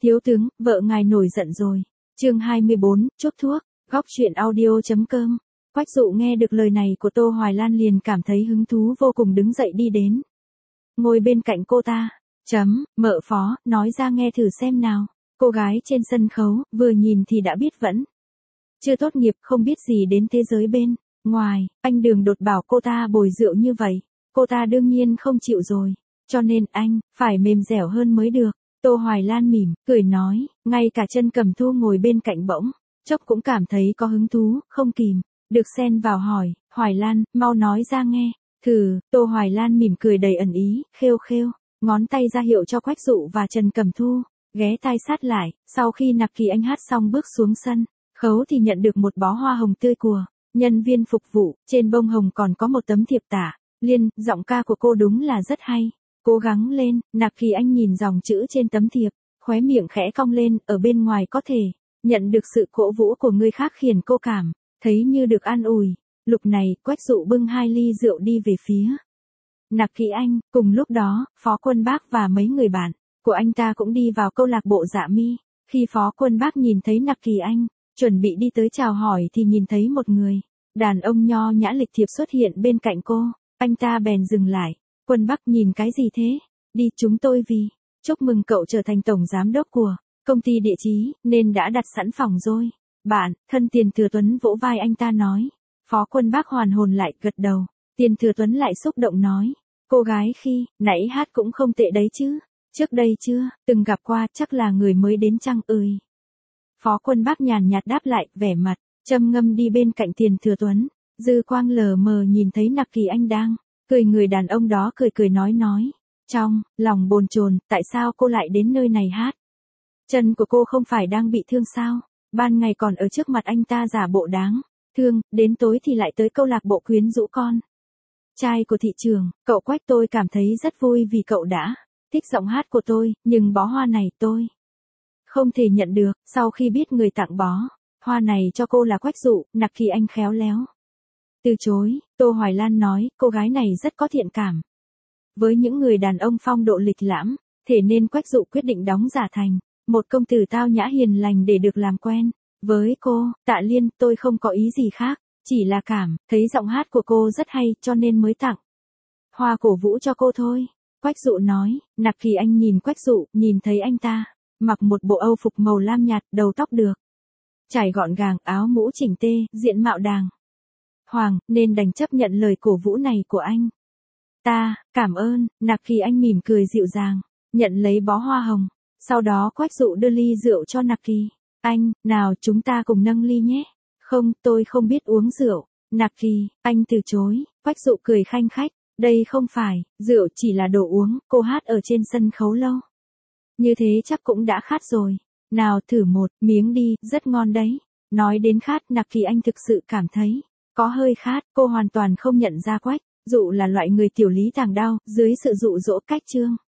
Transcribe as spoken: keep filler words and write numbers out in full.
Thiếu tướng, vợ ngài nổi giận rồi. Chương hai mươi bốn, chốt thuốc, góc truyện audio.com. Quách Dụ nghe được lời này của Tô Hoài Lan liền cảm thấy hứng thú vô cùng, đứng dậy đi đến. Ngồi bên cạnh cô ta. Chấm, mợ Phó, nói ra nghe thử xem nào. Cô gái trên sân khấu, vừa nhìn thì đã biết vẫn chưa tốt nghiệp, không biết gì đến thế giới bên ngoài. Anh Đường đột bảo cô ta bồi rượu như vậy. Cô ta đương nhiên không chịu rồi. Cho nên anh, phải mềm dẻo hơn mới được. Tô Hoài Lan mỉm, cười nói, ngay cả Chân Cẩm Thu ngồi bên cạnh bỗng chốc cũng cảm thấy có hứng thú, không kìm được xen vào hỏi, Hoài Lan, mau nói ra nghe. Thử, Tô Hoài Lan mỉm cười đầy ẩn ý, khêu khêu, ngón tay ra hiệu cho Quách Dụ và Trần Cẩm Thu, ghé tai sát lại. Sau khi Nặc Kỳ Anh hát xong bước xuống sân khấu thì nhận được một bó hoa hồng tươi của nhân viên phục vụ, trên bông hồng còn có một tấm thiệp tả Liên, giọng ca của cô đúng là rất hay. Cố gắng lên. Nặc Kỳ Anh nhìn dòng chữ trên tấm thiệp, khóe miệng khẽ cong lên, ở bên ngoài có thể nhận được sự cổ vũ của người khác khiến cô cảm thấy như được an ủi. Lúc này, Quách Dụ bưng hai ly rượu đi về phía Nặc Kỳ Anh. Cùng lúc đó, Phó Quân Bác và mấy người bạn của anh ta cũng đi vào câu lạc bộ Dạ Mi. Khi Phó Quân Bác nhìn thấy Nặc Kỳ Anh chuẩn bị đi tới chào hỏi thì nhìn thấy một người đàn ông nho nhã lịch thiệp xuất hiện bên cạnh cô. Anh ta bèn dừng lại. Quân Bác, nhìn cái gì thế? Đi, chúng tôi vì chúc mừng cậu trở thành tổng giám đốc của công ty địa chí, nên đã đặt sẵn phòng rồi. Bạn, thân Tiền Thừa Tuấn vỗ vai anh ta nói. Phó Quân Bác hoàn hồn lại, gật đầu. Tiền Thừa Tuấn lại xúc động nói. Cô gái khi nãy hát cũng không tệ đấy chứ. Trước đây chưa từng gặp qua, chắc là người mới đến chăng ơi. Phó Quân Bác nhàn nhạt đáp lại, vẻ mặt trầm ngâm đi bên cạnh Tiền Thừa Tuấn. Dư quang lờ mờ nhìn thấy Nặc Kỳ Anh đang cười, người đàn ông đó cười cười nói nói. Trong lòng bồn chồn, tại sao cô lại đến nơi này hát? Chân của cô không phải đang bị thương sao? Ban ngày còn ở trước mặt anh ta giả bộ đáng thương, đến tối thì lại tới câu lạc bộ quyến rũ con trai của thị trường. Cậu Quách, tôi cảm thấy rất vui vì cậu đã thích giọng hát của tôi, nhưng bó hoa này tôi không thể nhận được. Sau khi biết người tặng bó hoa này cho cô là Quách Dụ, Nặc Kỳ Anh khéo léo từ chối. Tô Hoài Lan nói, cô gái này rất có thiện cảm với những người đàn ông phong độ lịch lãm, thế nên Quách Dụ quyết định đóng giả thành một công tử tao nhã hiền lành để được làm quen với cô. Tạ Liên, tôi không có ý gì khác, chỉ là cảm thấy giọng hát của cô rất hay cho nên mới tặng hoa cổ vũ cho cô thôi. Quách Dụ nói. Nặc Kỳ Anh nhìn Quách Dụ, nhìn thấy anh ta mặc một bộ âu phục màu lam nhạt, đầu tóc được trải gọn gàng, áo mũ chỉnh tê, diện mạo đàng hoàng, nên đành chấp nhận lời cổ vũ này của anh ta. Cảm ơn. Nặc Kỳ Anh mỉm cười dịu dàng, nhận lấy bó hoa hồng. Sau đó Quách Dụ đưa ly rượu cho Nặc Kỳ Anh. Nào, chúng ta cùng nâng ly nhé. Không, tôi không biết uống rượu. Nặc Kỳ Anh từ chối. Quách Dụ cười khanh khách. Đây không phải rượu, chỉ là đồ uống. Cô hát ở trên sân khấu lâu như thế chắc cũng đã khát rồi. Nào, thử một miếng đi, rất ngon đấy. Nói đến khát, Nặc Kỳ Anh thực sự cảm thấy có hơi khát. Cô hoàn toàn không nhận ra Quách Dụ là loại người tiểu lý tàng đao, dưới sự dụ dỗ cách trương